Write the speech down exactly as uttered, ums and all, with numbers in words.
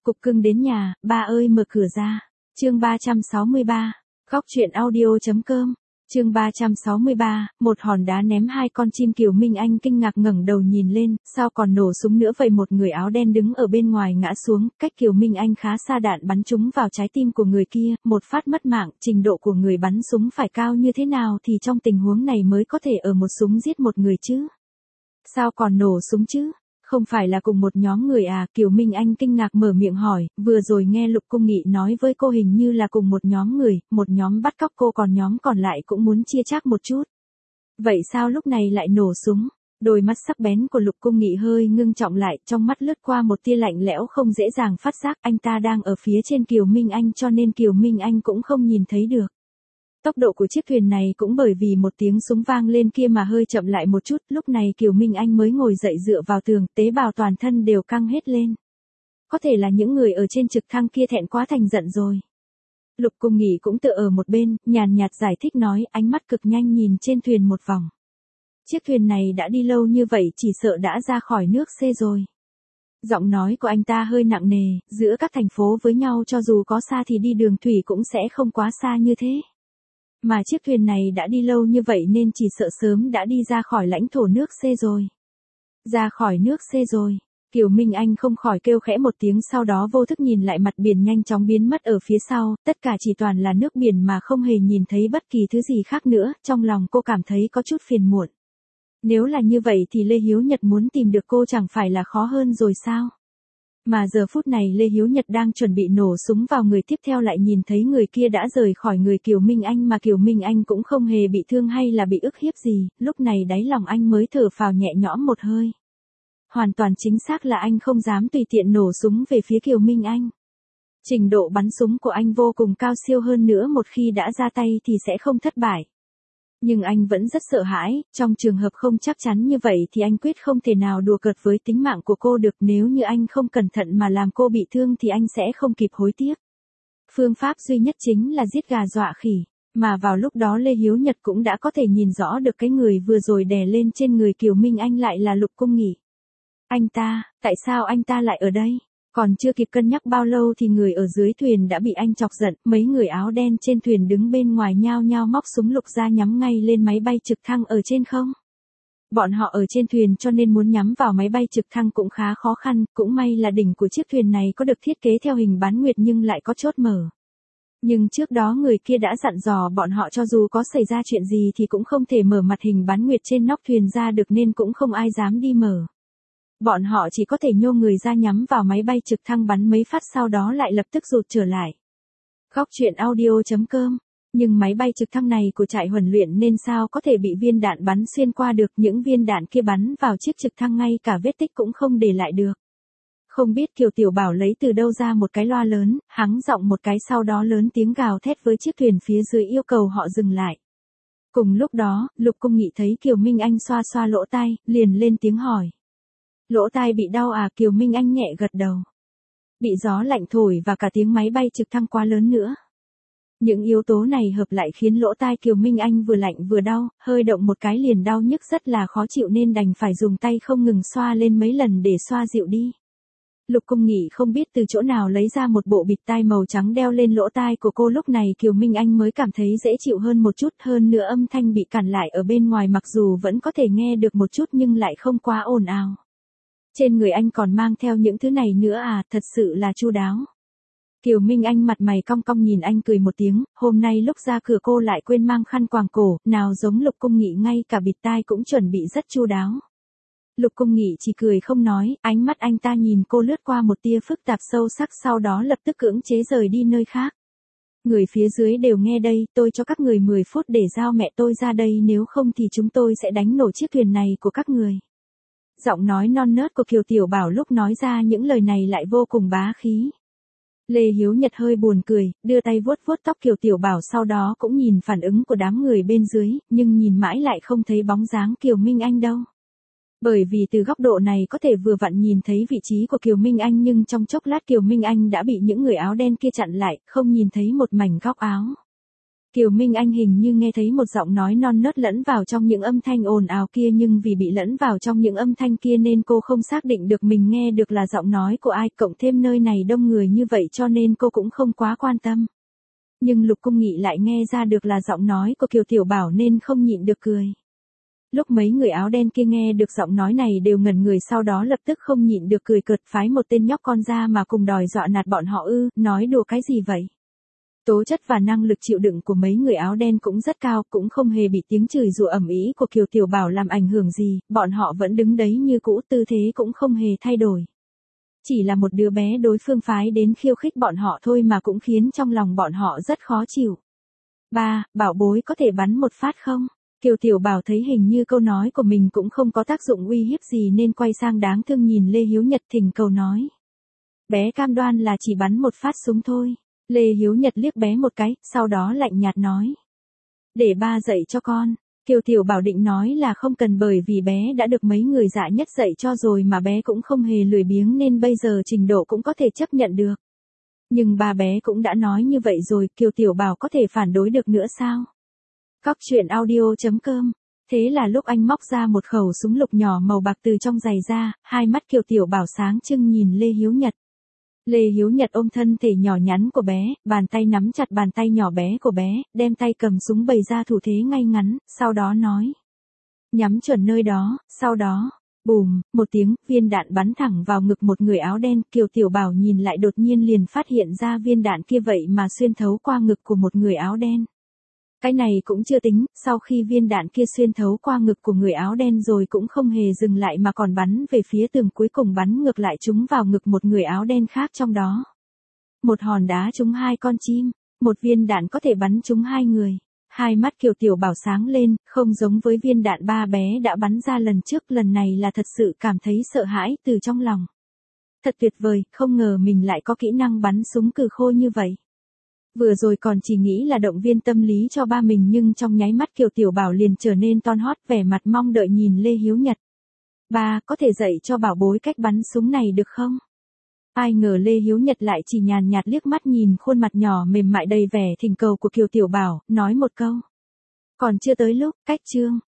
Cục cưng đến nhà, ba ơi mở cửa ra. Chương ba trăm sáu mươi ba. Góc truyện audio.com. Chương ba trăm sáu mươi ba, một hòn đá ném hai con chim. Kiều Minh Anh kinh ngạc ngẩng đầu nhìn lên, sao còn nổ súng nữa vậy? Một người áo đen đứng ở bên ngoài ngã xuống, cách Kiều Minh Anh khá xa, đạn bắn trúng vào trái tim của người kia, một phát mất mạng. Trình độ của người bắn súng phải cao như thế nào thì trong tình huống này mới có thể ở một súng giết một người chứ? Sao còn nổ súng chứ? Không phải là cùng một nhóm người à? Kiều Minh Anh kinh ngạc mở miệng hỏi, vừa rồi nghe Lục Cung Nghị nói với cô hình như là cùng một nhóm người, một nhóm bắt cóc cô còn nhóm còn lại cũng muốn chia chác một chút. Vậy sao lúc này lại nổ súng? Đôi mắt sắc bén của Lục Cung Nghị hơi ngưng trọng lại, trong mắt lướt qua một tia lạnh lẽo không dễ dàng phát giác, anh ta đang ở phía trên Kiều Minh Anh cho nên Kiều Minh Anh cũng không nhìn thấy được. Tốc độ của chiếc thuyền này cũng bởi vì một tiếng súng vang lên kia mà hơi chậm lại một chút, lúc này Kiều Minh Anh mới ngồi dậy dựa vào tường, tế bào toàn thân đều căng hết lên. Có thể là những người ở trên trực thăng kia thẹn quá thành giận rồi. Lục Cung Nghị cũng tựa ở một bên, nhàn nhạt giải thích nói, ánh mắt cực nhanh nhìn trên thuyền một vòng. Chiếc thuyền này đã đi lâu như vậy chỉ sợ đã ra khỏi nước C rồi. Giọng nói của anh ta hơi nặng nề, giữa các thành phố với nhau cho dù có xa thì đi đường thủy cũng sẽ không quá xa như thế. Mà chiếc thuyền này đã đi lâu như vậy nên chỉ sợ sớm đã đi ra khỏi lãnh thổ nước C rồi. Ra khỏi nước C rồi. Kiều Minh Anh không khỏi kêu khẽ một tiếng, sau đó vô thức nhìn lại mặt biển nhanh chóng biến mất ở phía sau, tất cả chỉ toàn là nước biển mà không hề nhìn thấy bất kỳ thứ gì khác nữa, trong lòng cô cảm thấy có chút phiền muộn. Nếu là như vậy thì Lê Hiếu Nhật muốn tìm được cô chẳng phải là khó hơn rồi sao? Mà giờ phút này Lê Hiếu Nhật đang chuẩn bị nổ súng vào người tiếp theo lại nhìn thấy người kia đã rời khỏi người Kiều Minh Anh mà Kiều Minh Anh cũng không hề bị thương hay là bị ức hiếp gì, lúc này đáy lòng anh mới thở phào nhẹ nhõm một hơi. Hoàn toàn chính xác là anh không dám tùy tiện nổ súng về phía Kiều Minh Anh. Trình độ bắn súng của anh vô cùng cao siêu, hơn nữa một khi đã ra tay thì sẽ không thất bại. Nhưng anh vẫn rất sợ hãi, trong trường hợp không chắc chắn như vậy thì anh quyết không thể nào đùa cợt với tính mạng của cô được, nếu như anh không cẩn thận mà làm cô bị thương thì anh sẽ không kịp hối tiếc. Phương pháp duy nhất chính là giết gà dọa khỉ, mà vào lúc đó Lê Hiếu Nhật cũng đã có thể nhìn rõ được cái người vừa rồi đè lên trên người Kiều Minh Anh lại là Lục Cung Nghị. Anh ta, tại sao anh ta lại ở đây? Còn chưa kịp cân nhắc bao lâu thì người ở dưới thuyền đã bị anh chọc giận, mấy người áo đen trên thuyền đứng bên ngoài nhao nhao móc súng lục ra nhắm ngay lên máy bay trực thăng ở trên không. Bọn họ ở trên thuyền cho nên muốn nhắm vào máy bay trực thăng cũng khá khó khăn, cũng may là đỉnh của chiếc thuyền này có được thiết kế theo hình bán nguyệt nhưng lại có chốt mở. Nhưng trước đó người kia đã dặn dò bọn họ cho dù có xảy ra chuyện gì thì cũng không thể mở mặt hình bán nguyệt trên nóc thuyền ra được nên cũng không ai dám đi mở. Bọn họ chỉ có thể nhô người ra nhắm vào máy bay trực thăng bắn mấy phát sau đó lại lập tức rụt trở lại. Góc truyện audio.com. Nhưng máy bay trực thăng này của trại huấn luyện nên sao có thể bị viên đạn bắn xuyên qua được, những viên đạn kia bắn vào chiếc trực thăng ngay cả vết tích cũng không để lại được. Không biết Kiều Tiểu Bảo lấy từ đâu ra một cái loa lớn, hắng giọng một cái sau đó lớn tiếng gào thét với chiếc thuyền phía dưới yêu cầu họ dừng lại. Cùng lúc đó, Lục Cung Nghị thấy Kiều Minh Anh xoa xoa lỗ tai, liền lên tiếng hỏi. Lỗ tai bị đau à? Kiều Minh Anh nhẹ gật đầu. Bị gió lạnh thổi và cả tiếng máy bay trực thăng quá lớn nữa. Những yếu tố này hợp lại khiến lỗ tai Kiều Minh Anh vừa lạnh vừa đau, hơi động một cái liền đau nhức rất là khó chịu nên đành phải dùng tay không ngừng xoa lên mấy lần để xoa dịu đi. Lục Cung Nghị không biết từ chỗ nào lấy ra một bộ bịt tai màu trắng đeo lên lỗ tai của cô, lúc này Kiều Minh Anh mới cảm thấy dễ chịu hơn một chút, hơn nữa âm thanh bị cản lại ở bên ngoài mặc dù vẫn có thể nghe được một chút nhưng lại không quá ồn ào. Trên người anh còn mang theo những thứ này nữa à, thật sự là chu đáo. Kiều Minh Anh mặt mày cong cong nhìn anh cười một tiếng, hôm nay lúc ra cửa cô lại quên mang khăn quàng cổ, nào giống Lục Cung Nghị ngay cả bịt tai cũng chuẩn bị rất chu đáo. Lục Cung Nghị chỉ cười không nói, ánh mắt anh ta nhìn cô lướt qua một tia phức tạp sâu sắc sau đó lập tức cưỡng chế rời đi nơi khác. Người phía dưới đều nghe đây, tôi cho các người mười phút để giao mẹ tôi ra đây, nếu không thì chúng tôi sẽ đánh nổ chiếc thuyền này của các người. Giọng nói non nớt của Kiều Tiểu Bảo lúc nói ra những lời này lại vô cùng bá khí. Lê Hiếu Nhật hơi buồn cười, đưa tay vuốt vuốt tóc Kiều Tiểu Bảo sau đó cũng nhìn phản ứng của đám người bên dưới, nhưng nhìn mãi lại không thấy bóng dáng Kiều Minh Anh đâu. Bởi vì từ góc độ này có thể vừa vặn nhìn thấy vị trí của Kiều Minh Anh nhưng trong chốc lát Kiều Minh Anh đã bị những người áo đen kia chặn lại, không nhìn thấy một mảnh góc áo. Kiều Minh Anh hình như nghe thấy một giọng nói non nớt lẫn vào trong những âm thanh ồn ào kia, nhưng vì bị lẫn vào trong những âm thanh kia nên cô không xác định được mình nghe được là giọng nói của ai, cộng thêm nơi này đông người như vậy cho nên cô cũng không quá quan tâm. Nhưng Lục Cung Nghị lại nghe ra được là giọng nói của Kiều Tiểu Bảo nên không nhịn được cười. Lúc mấy người áo đen kia nghe được giọng nói này đều ngẩn người, sau đó lập tức không nhịn được cười cợt, phái một tên nhóc con ra mà cùng đòi dọa nạt bọn họ ư, nói đùa cái gì vậy. Tố chất và năng lực chịu đựng của mấy người áo đen cũng rất cao, cũng không hề bị tiếng chửi rủa ầm ĩ của Kiều Tiểu Bảo làm ảnh hưởng gì, bọn họ vẫn đứng đấy như cũ, tư thế cũng không hề thay đổi. Chỉ là một đứa bé đối phương phái đến khiêu khích bọn họ thôi mà cũng khiến trong lòng bọn họ rất khó chịu. Ba, bảo bối có thể bắn một phát không? Kiều Tiểu Bảo thấy hình như câu nói của mình cũng không có tác dụng uy hiếp gì nên quay sang đáng thương nhìn Lê Hiếu Nhật thỉnh cầu nói. Bé cam đoan là chỉ bắn một phát súng thôi. Lê Hiếu Nhật liếc bé một cái, sau đó lạnh nhạt nói. Để ba dạy cho con. Kiều Tiểu Bảo định nói là không cần bởi vì bé đã được mấy người dạ nhất dạy cho rồi mà bé cũng không hề lười biếng nên bây giờ trình độ cũng có thể chấp nhận được. Nhưng ba bé cũng đã nói như vậy rồi, Kiều Tiểu Bảo có thể phản đối được nữa sao? Cóc truyện audio chấm com. Thế là lúc anh móc ra một khẩu súng lục nhỏ màu bạc từ trong giày ra, hai mắt Kiều Tiểu Bảo sáng trưng nhìn Lê Hiếu Nhật. Lê Hiếu Nhật ôm thân thể nhỏ nhắn của bé, bàn tay nắm chặt bàn tay nhỏ bé của bé, đem tay cầm súng bày ra thủ thế ngay ngắn, sau đó nói. Nhắm chuẩn nơi đó, sau đó, bùm, một tiếng, viên đạn bắn thẳng vào ngực một người áo đen, Kiều Tiểu Bảo nhìn lại đột nhiên liền phát hiện ra viên đạn kia vậy mà xuyên thấu qua ngực của một người áo đen. Cái này cũng chưa tính, sau khi viên đạn kia xuyên thấu qua ngực của người áo đen rồi cũng không hề dừng lại mà còn bắn về phía tường, cuối cùng bắn ngược lại trúng vào ngực một người áo đen khác trong đó. Một hòn đá trúng hai con chim, một viên đạn có thể bắn trúng hai người. Hai mắt Kiều Tiểu Bảo sáng lên, không giống với viên đạn ba bé đã bắn ra lần trước, lần này là thật sự cảm thấy sợ hãi từ trong lòng. Thật tuyệt vời, không ngờ mình lại có kỹ năng bắn súng cừ khôi như vậy. Vừa rồi còn chỉ nghĩ là động viên tâm lý cho ba mình nhưng trong nháy mắt Kiều Tiểu Bảo liền trở nên ton hót, vẻ mặt mong đợi nhìn Lê Hiếu Nhật. Ba, có thể dạy cho bảo bối cách bắn súng này được không? Ai ngờ Lê Hiếu Nhật lại chỉ nhàn nhạt liếc mắt nhìn khuôn mặt nhỏ mềm mại đầy vẻ thỉnh cầu của Kiều Tiểu Bảo, nói một câu. Còn chưa tới lúc, cách chương.